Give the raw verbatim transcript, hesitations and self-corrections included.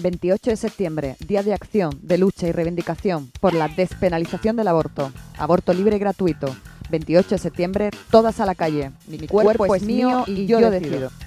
veintiocho de septiembre, Día de Acción, de Lucha y Reivindicación por la despenalización del aborto. Aborto libre y gratuito. veintiocho de septiembre, todas a la calle. Mi, Mi cuerpo, cuerpo es mío y yo decido. decido.